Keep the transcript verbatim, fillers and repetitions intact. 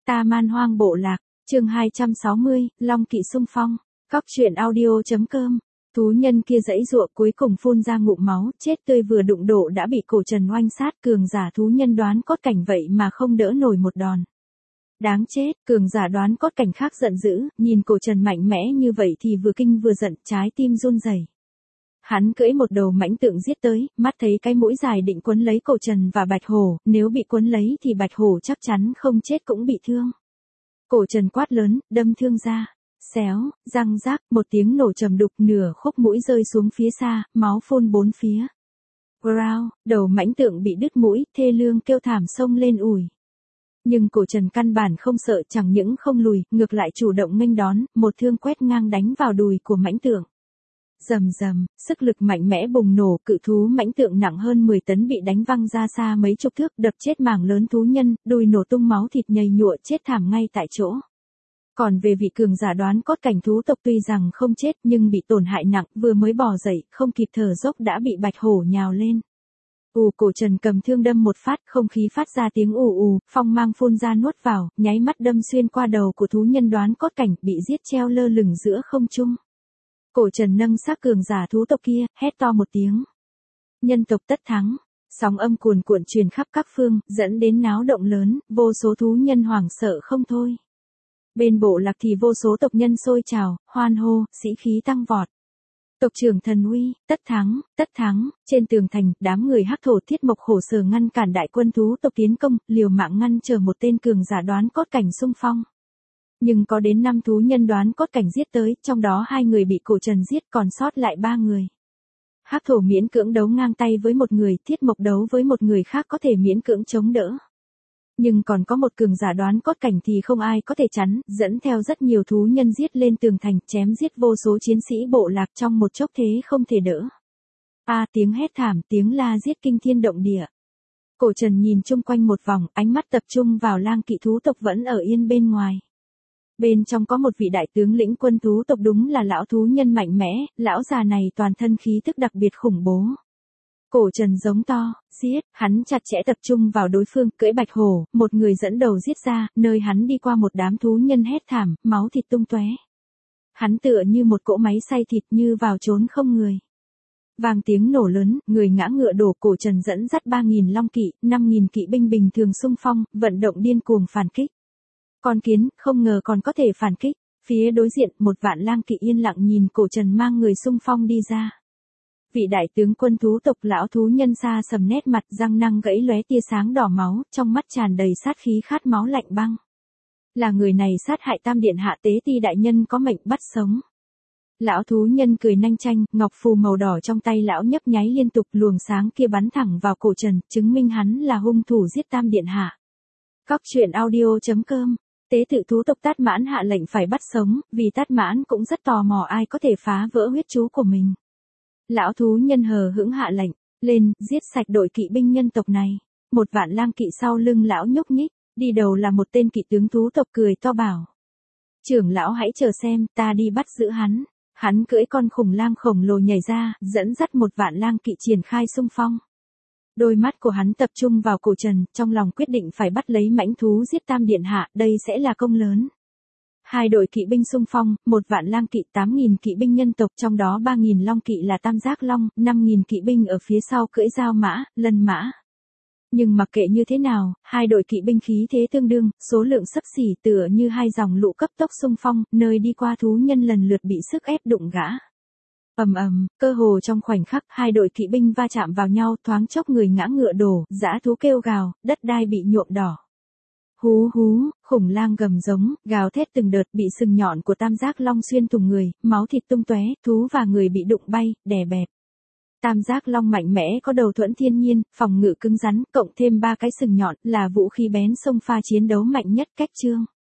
Ta Man Hoang Bộ Lạc, chương hai trăm sáu mươi, Long Kỵ xung phong. Cóc truyện audio.com. Thú nhân kia giãy giụa cuối cùng phun ra ngụm máu, chết tươi vừa đụng độ đã bị cổ trần oanh sát. Cường giả thú nhân đoán cốt cảnh vậy mà không đỡ nổi một đòn. Đáng chết, cường giả đoán cốt cảnh khác giận dữ, nhìn cổ trần mạnh mẽ như vậy thì vừa kinh vừa giận, trái tim run rẩy. Hắn cưỡi một đầu mãnh tượng giết tới, mắt thấy cái mũi dài định quấn lấy cổ trần và bạch hổ, nếu bị quấn lấy thì bạch hổ chắc chắn không chết cũng bị thương. Cổ trần quát lớn, đâm thương ra. Xéo, răng rác, một tiếng nổ trầm đục, nửa khúc mũi rơi xuống phía xa, máu phun bốn phía. Growl, đầu mãnh tượng bị đứt mũi, thê lương kêu thảm xông lên ủi. Nhưng cổ trần căn bản không sợ, chẳng những không lùi, ngược lại chủ động nghênh đón, một thương quét ngang đánh vào đùi của mãnh tượng. Rầm rầm, sức lực mạnh mẽ bùng nổ, cự thú mãnh tượng nặng hơn mười tấn bị đánh văng ra xa mấy chục thước, đập chết mảng lớn thú nhân, đùi nổ tung máu thịt nhầy nhụa, chết thảm ngay tại chỗ. Còn về vị cường giả đoán cốt cảnh thú tộc tuy rằng không chết nhưng bị tổn hại nặng, vừa mới bò dậy, không kịp thở dốc đã bị bạch hổ nhào lên. Ù, cổ trần cầm thương đâm một phát, không khí phát ra tiếng ù ù, phong mang phun ra nuốt vào, nháy mắt đâm xuyên qua đầu của thú nhân đoán cốt cảnh, bị giết treo lơ lửng giữa không trung. Cổ trần nâng xác cường giả thú tộc kia, hét to một tiếng. Nhân tộc tất thắng. Sóng âm cuồn cuộn truyền khắp các phương, dẫn đến náo động lớn, vô số thú nhân hoảng sợ không thôi. Bên bộ lạc thì vô số tộc nhân xôi trào, hoan hô, sĩ khí tăng vọt. Tộc trưởng Thần Uy, tất thắng, tất thắng. Trên tường thành, đám người hắc thổ thiết mộc khổ sở ngăn cản đại quân thú tộc tiến công, liều mạng ngăn chờ một tên cường giả đoán cốt cảnh xung phong. Nhưng có đến năm thú nhân đoán cốt cảnh giết tới, trong đó hai người bị cổ trần giết, còn sót lại ba người. Hắc thổ miễn cưỡng đấu ngang tay với một người, thiết mộc đấu với một người khác có thể miễn cưỡng chống đỡ. Nhưng còn có một cường giả đoán cốt cảnh thì không ai có thể chắn, dẫn theo rất nhiều thú nhân giết lên tường thành, chém giết vô số chiến sĩ bộ lạc trong một chốc thế không thể đỡ. A, tiếng hét thảm, tiếng la giết kinh thiên động địa. Cổ trần nhìn chung quanh một vòng, ánh mắt tập trung vào lang kỵ thú tộc vẫn ở yên bên ngoài. Bên trong có một vị đại tướng lĩnh quân thú tộc, đúng là lão thú nhân mạnh mẽ, lão già này toàn thân khí tức đặc biệt khủng bố. Cổ trần giống to, giết, hắn chặt chẽ tập trung vào đối phương, cưỡi bạch hổ, một người dẫn đầu giết ra, nơi hắn đi qua một đám thú nhân hét thảm, máu thịt tung tóe. Hắn tựa như một cỗ máy xay thịt như vào trốn không người. Vang tiếng nổ lớn, người ngã ngựa đổ, cổ trần dẫn dắt ba nghìn long kỵ, năm nghìn kỵ binh bình thường xung phong, vận động điên cuồng phản kích. Con kiến, không ngờ còn có thể phản kích. Phía đối diện, một vạn lang kỵ yên lặng nhìn cổ trần mang người xung phong đi ra. Vị đại tướng quân thú tộc lão thú nhân xa sầm nét mặt, răng nanh gãy lóe tia sáng đỏ máu, trong mắt tràn đầy sát khí khát máu lạnh băng. Là người này sát hại Tam Điện Hạ Tế Ti đại nhân có mệnh bắt sống. Lão thú nhân cười nanh chanh, ngọc phù màu đỏ trong tay lão nhấp nháy liên tục, luồng sáng kia bắn thẳng vào cổ trần, chứng minh hắn là hung thủ giết Tam Điện Hạ. Cóc truyện audio.com. Tế tự thú tộc Tát Mãn hạ lệnh phải bắt sống, vì Tát Mãn cũng rất tò mò ai có thể phá vỡ huyết chú của mình. Lão thú nhân hờ hững hạ lệnh, lên, giết sạch đội kỵ binh nhân tộc này. Một vạn lang kỵ sau lưng lão nhúc nhích, đi đầu là một tên kỵ tướng thú tộc cười to bảo. Trưởng lão hãy chờ xem, ta đi bắt giữ hắn. Hắn cưỡi con khủng lang khổng lồ nhảy ra, dẫn dắt một vạn lang kỵ triển khai xung phong. Đôi mắt của hắn tập trung vào cổ trần, trong lòng quyết định phải bắt lấy mãnh thú giết Tam Điện Hạ, đây sẽ là công lớn. Hai đội kỵ binh xung phong, một vạn lang kỵ, tám nghìn kỵ binh nhân tộc, trong đó ba nghìn long kỵ là tam giác long, năm nghìn kỵ binh ở phía sau cưỡi dao mã, lân mã. Nhưng mặc kệ như thế nào, hai đội kỵ binh khí thế tương đương, số lượng xấp xỉ tựa như hai dòng lũ cấp tốc xung phong, nơi đi qua thú nhân lần lượt bị sức ép đụng gã. Ầm ầm, cơ hồ trong khoảnh khắc, hai đội kỵ binh va chạm vào nhau, thoáng chốc người ngã ngựa đổ, dã thú kêu gào, đất đai bị nhuộm đỏ. Hú hú, khủng lang gầm giống, gào thét từng đợt, bị sừng nhọn của tam giác long xuyên thủng người, máu thịt tung tóe, thú và người bị đụng bay, đè bẹp. Tam giác long mạnh mẽ có đầu thuẫn thiên nhiên, phòng ngự cứng rắn, cộng thêm ba cái sừng nhọn, là vũ khí bén xông pha chiến đấu mạnh nhất cách chương.